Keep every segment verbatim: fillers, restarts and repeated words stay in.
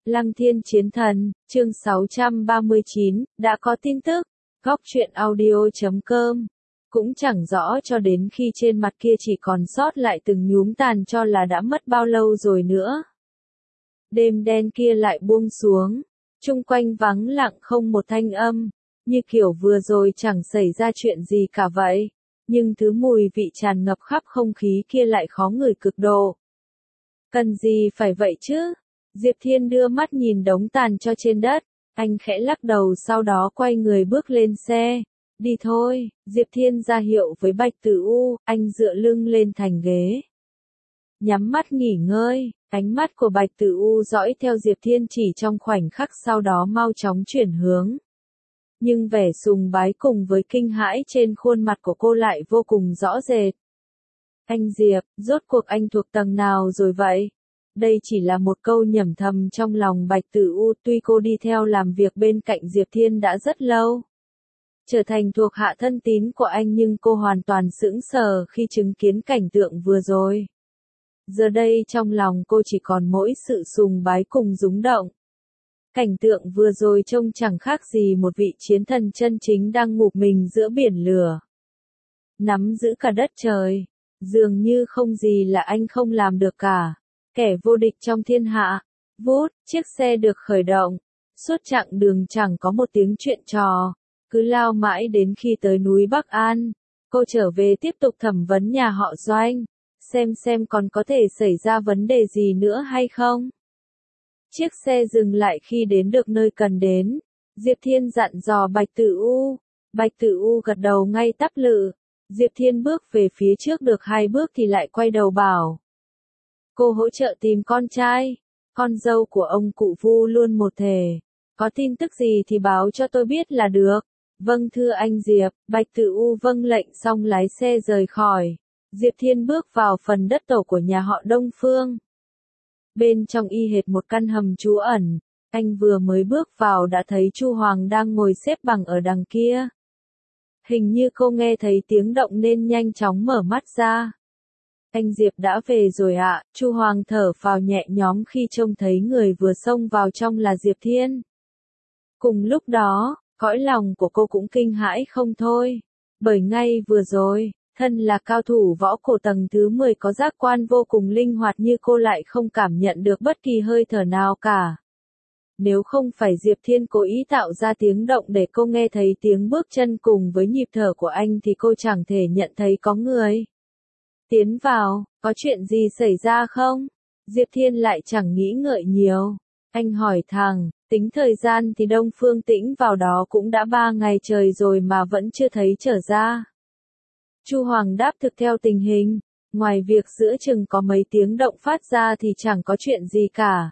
Lăng Thiên Chiến Thần, chương sáu trăm ba mươi chín, đã có tin tức. Góc truyện audio chấm com. Cũng chẳng rõ cho đến khi trên mặt kia chỉ còn sót lại từng nhúm tàn cho là đã mất bao lâu rồi nữa. Đêm đen kia lại buông xuống, chung quanh vắng lặng không một thanh âm, như kiểu vừa rồi chẳng xảy ra chuyện gì cả vậy. Nhưng thứ mùi vị tràn ngập khắp không khí kia lại khó ngửi cực độ. Cần gì phải vậy chứ? Diệp Thiên đưa mắt nhìn đống tàn cho trên đất, anh khẽ lắc đầu sau đó quay người bước lên xe. Đi thôi, Diệp Thiên ra hiệu với Bạch Tử U, anh dựa lưng lên thành ghế. Nhắm mắt nghỉ ngơi, ánh mắt của Bạch Tử U dõi theo Diệp Thiên chỉ trong khoảnh khắc sau đó mau chóng chuyển hướng. Nhưng vẻ sùng bái cùng với kinh hãi trên khuôn mặt của cô lại vô cùng rõ rệt. Anh Diệp, rốt cuộc anh thuộc tầng nào rồi vậy? Đây chỉ là một câu nhẩm thầm trong lòng Bạch Tử U, tuy cô đi theo làm việc bên cạnh Diệp Thiên đã rất lâu. Trở thành thuộc hạ thân tín của anh nhưng cô hoàn toàn sững sờ khi chứng kiến cảnh tượng vừa rồi. Giờ đây trong lòng cô chỉ còn mỗi sự sùng bái cùng rúng động. Cảnh tượng vừa rồi trông chẳng khác gì một vị chiến thần chân chính đang ngụp mình giữa biển lửa. Nắm giữ cả đất trời, dường như không gì là anh không làm được cả. Kẻ vô địch trong thiên hạ. Vút, chiếc xe được khởi động. Suốt chặng đường chẳng có một tiếng chuyện trò. Cứ lao mãi đến khi tới núi Bắc An. Cô trở về tiếp tục thẩm vấn nhà họ Doanh. Xem xem còn có thể xảy ra vấn đề gì nữa hay không. Chiếc xe dừng lại khi đến được nơi cần đến. Diệp Thiên dặn dò Bạch Tử U. Bạch Tử U gật đầu ngay tắp lự. Diệp Thiên bước về phía trước được hai bước thì lại quay đầu bảo. Cô hỗ trợ tìm con trai. Con dâu của ông cụ Vu luôn một thể. Có tin tức gì thì báo cho tôi biết là được. Vâng thưa anh Diệp. Bạch Tử U vâng lệnh xong lái xe rời khỏi. Diệp Thiên bước vào phần đất tổ của nhà họ Đông Phương. Bên trong y hệt một căn hầm trú ẩn. Anh vừa mới bước vào đã thấy Chu Hoàng đang ngồi xếp bằng ở đằng kia. Hình như cô nghe thấy tiếng động nên nhanh chóng mở mắt ra. Anh Diệp đã về rồi ạ, à. Chu Hoàng thở phào nhẹ nhõm khi trông thấy người vừa xông vào trong là Diệp Thiên. Cùng lúc đó, cõi lòng của cô cũng kinh hãi không thôi. Bởi ngay vừa rồi, thân là cao thủ võ cổ tầng thứ mười có giác quan vô cùng linh hoạt như cô lại không cảm nhận được bất kỳ hơi thở nào cả. Nếu không phải Diệp Thiên cố ý tạo ra tiếng động để cô nghe thấy tiếng bước chân cùng với nhịp thở của anh thì cô chẳng thể nhận thấy có người. Tiến vào, có chuyện gì xảy ra không? Diệp Thiên lại chẳng nghĩ ngợi nhiều. Anh hỏi thẳng, tính thời gian thì Đông Phương Tĩnh vào đó cũng đã ba ngày trời rồi mà vẫn chưa thấy trở ra. Chu Hoàng đáp thực theo tình hình, ngoài việc giữa chừng có mấy tiếng động phát ra thì chẳng có chuyện gì cả.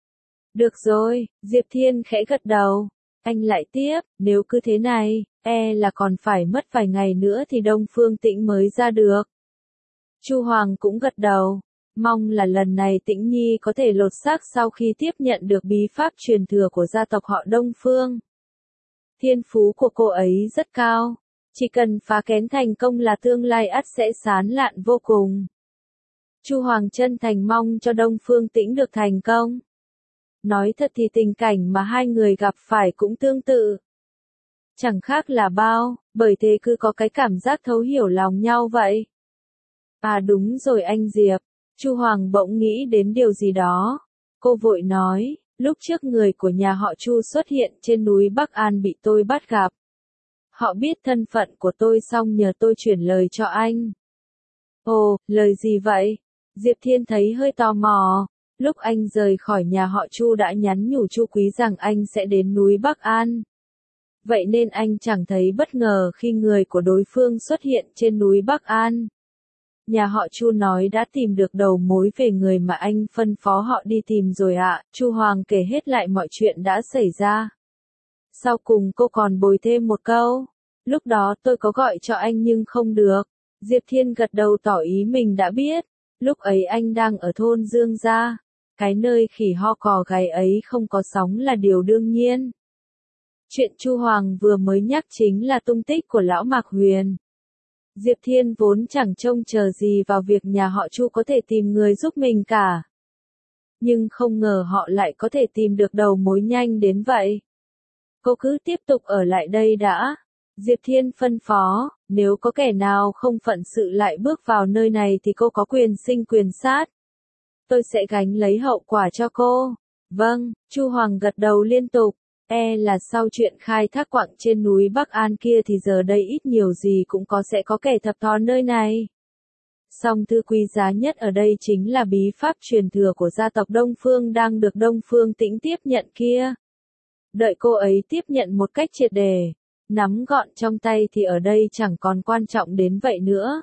Được rồi, Diệp Thiên khẽ gật đầu. Anh lại tiếp, nếu cứ thế này, e là còn phải mất vài ngày nữa thì Đông Phương Tĩnh mới ra được. Chu Hoàng cũng gật đầu, mong là lần này Tĩnh Nhi có thể lột xác sau khi tiếp nhận được bí pháp truyền thừa của gia tộc họ Đông Phương. Thiên phú của cô ấy rất cao, chỉ cần phá kén thành công là tương lai ắt sẽ sáng lạn vô cùng. Chu Hoàng chân thành mong cho Đông Phương Tĩnh được thành công. Nói thật thì tình cảnh mà hai người gặp phải cũng tương tự. Chẳng khác là bao, bởi thế cứ có cái cảm giác thấu hiểu lòng nhau vậy. À đúng rồi anh Diệp, Chu Hoàng bỗng nghĩ đến điều gì đó. Cô vội nói, lúc trước người của nhà họ Chu xuất hiện trên núi Bắc An bị tôi bắt gặp. Họ biết thân phận của tôi xong nhờ tôi chuyển lời cho anh. Ồ, lời gì vậy? Diệp Thiên thấy hơi tò mò. Lúc anh rời khỏi nhà họ Chu đã nhắn nhủ Chu Quý rằng anh sẽ đến núi Bắc An. Vậy nên anh chẳng thấy bất ngờ khi người của đối phương xuất hiện trên núi Bắc An. Nhà họ Chu nói đã tìm được đầu mối về người mà anh phân phó họ đi tìm rồi ạ. À. Chu Hoàng kể hết lại mọi chuyện đã xảy ra. Sau cùng cô còn bồi thêm một câu. Lúc đó tôi có gọi cho anh nhưng không được. Diệp Thiên gật đầu tỏ ý mình đã biết. Lúc ấy anh đang ở thôn Dương Gia. Cái nơi khỉ ho cò gáy ấy không có sóng là điều đương nhiên. Chuyện Chu Hoàng vừa mới nhắc chính là tung tích của lão Mạc Huyền. Diệp Thiên vốn chẳng trông chờ gì vào việc nhà họ Chu có thể tìm người giúp mình cả. Nhưng không ngờ họ lại có thể tìm được đầu mối nhanh đến vậy. Cô cứ tiếp tục ở lại đây đã. Diệp Thiên phân phó, nếu có kẻ nào không phận sự lại bước vào nơi này thì cô có quyền sinh quyền sát. Tôi sẽ gánh lấy hậu quả cho cô. Vâng, Chu Hoàng gật đầu liên tục. E là sau chuyện khai thác quặng trên núi Bắc An kia thì giờ đây ít nhiều gì cũng có sẽ có kẻ thập thò nơi này. Song thứ quý giá nhất ở đây chính là bí pháp truyền thừa của gia tộc Đông Phương đang được Đông Phương Tĩnh tiếp nhận kia. Đợi cô ấy tiếp nhận một cách triệt đề, nắm gọn trong tay thì ở đây chẳng còn quan trọng đến vậy nữa.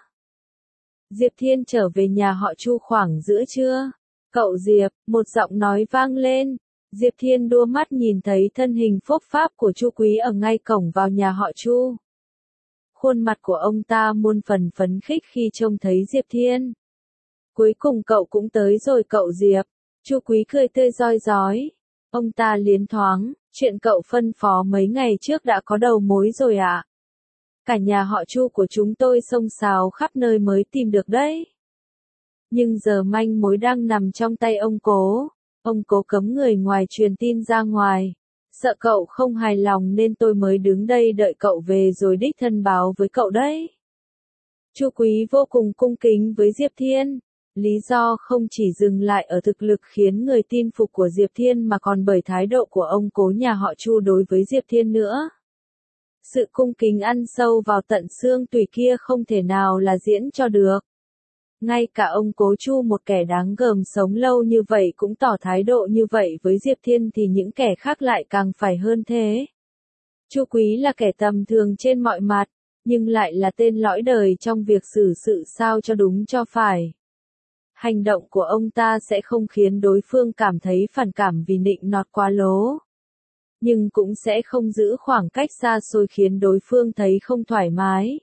Diệp Thiên trở về nhà họ Chu khoảng giữa trưa. Cậu Diệp, một giọng nói vang lên. Diệp Thiên đua mắt nhìn thấy thân hình phốp pháp của Chu Quý ở ngay cổng vào nhà họ Chu. Khuôn mặt của ông ta muôn phần phấn khích khi trông thấy Diệp Thiên. Cuối cùng cậu cũng tới rồi cậu Diệp. Chu Quý cười tươi rói rói. Ông ta liến thoáng, chuyện cậu phân phó mấy ngày trước đã có đầu mối rồi ạ. À? Cả nhà họ Chu của chúng tôi xông xáo khắp nơi mới tìm được đấy. Nhưng giờ manh mối đang nằm trong tay ông Cố. Ông Cố cấm người ngoài truyền tin ra ngoài. Sợ cậu không hài lòng nên tôi mới đứng đây đợi cậu về rồi đích thân báo với cậu đấy. Chu Quý vô cùng cung kính với Diệp Thiên. Lý do không chỉ dừng lại ở thực lực khiến người tin phục của Diệp Thiên mà còn bởi thái độ của ông Cố nhà họ Chu đối với Diệp Thiên nữa. Sự cung kính ăn sâu vào tận xương tủy kia không thể nào là diễn cho được. Ngay cả ông Cố Chu một kẻ đáng gờm sống lâu như vậy cũng tỏ thái độ như vậy với Diệp Thiên thì những kẻ khác lại càng phải hơn thế. Chu Quý là kẻ tầm thường trên mọi mặt, nhưng lại là tên lõi đời trong việc xử sự sao cho đúng cho phải. Hành động của ông ta sẽ không khiến đối phương cảm thấy phản cảm vì nịnh nọt quá lố. Nhưng cũng sẽ không giữ khoảng cách xa xôi khiến đối phương thấy không thoải mái.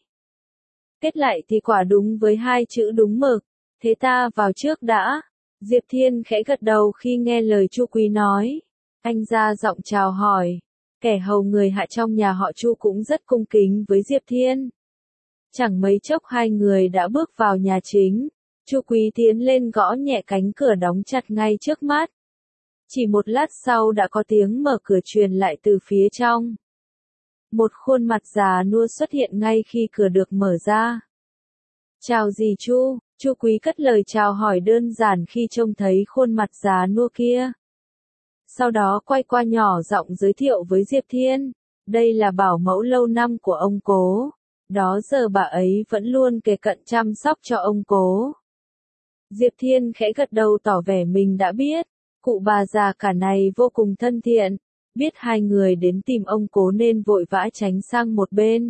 Kết lại thì quả đúng với hai chữ đúng mực. Thế ta vào trước đã. Diệp Thiên khẽ gật đầu khi nghe lời Chu Quý nói. Anh ra giọng chào hỏi. Kẻ hầu người hạ trong nhà họ Chu cũng rất cung kính với Diệp Thiên. Chẳng mấy chốc hai người đã bước vào nhà chính. Chu Quý tiến lên gõ nhẹ cánh cửa đóng chặt ngay trước mắt. Chỉ một lát sau đã có tiếng mở cửa truyền lại từ phía trong. Một khuôn mặt già nua xuất hiện ngay khi cửa được mở ra. Chào dì Chu, Chu Quý cất lời chào hỏi đơn giản khi trông thấy khuôn mặt già nua kia. Sau đó quay qua nhỏ giọng giới thiệu với Diệp Thiên. Đây là bảo mẫu lâu năm của ông Cố. Đó giờ bà ấy vẫn luôn kề cận chăm sóc cho ông Cố. Diệp Thiên khẽ gật đầu tỏ vẻ mình đã biết. Cụ bà già cả này vô cùng thân thiện. Biết hai người đến tìm ông Cố nên vội vã tránh sang một bên.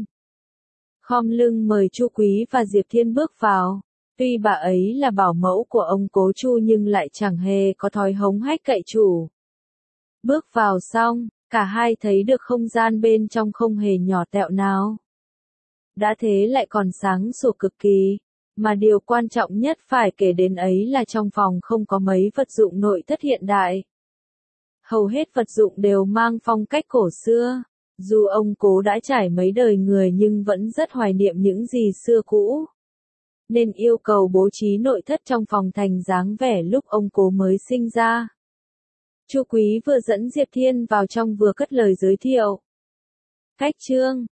Khom lưng mời Chu Quý và Diệp Thiên bước vào. Tuy bà ấy là bảo mẫu của ông Cố Chu nhưng lại chẳng hề có thói hống hách cậy chủ. Bước vào xong, cả hai thấy được không gian bên trong không hề nhỏ tẹo nào. Đã thế lại còn sáng sủa cực kỳ. Mà điều quan trọng nhất phải kể đến ấy là trong phòng không có mấy vật dụng nội thất hiện đại. Hầu hết vật dụng đều mang phong cách cổ xưa. Dù ông Cố đã trải mấy đời người nhưng vẫn rất hoài niệm những gì xưa cũ. Nên yêu cầu bố trí nội thất trong phòng thành dáng vẻ lúc ông Cố mới sinh ra. Chu Quý vừa dẫn Diệp Thiên vào trong vừa cất lời giới thiệu. Khách trương,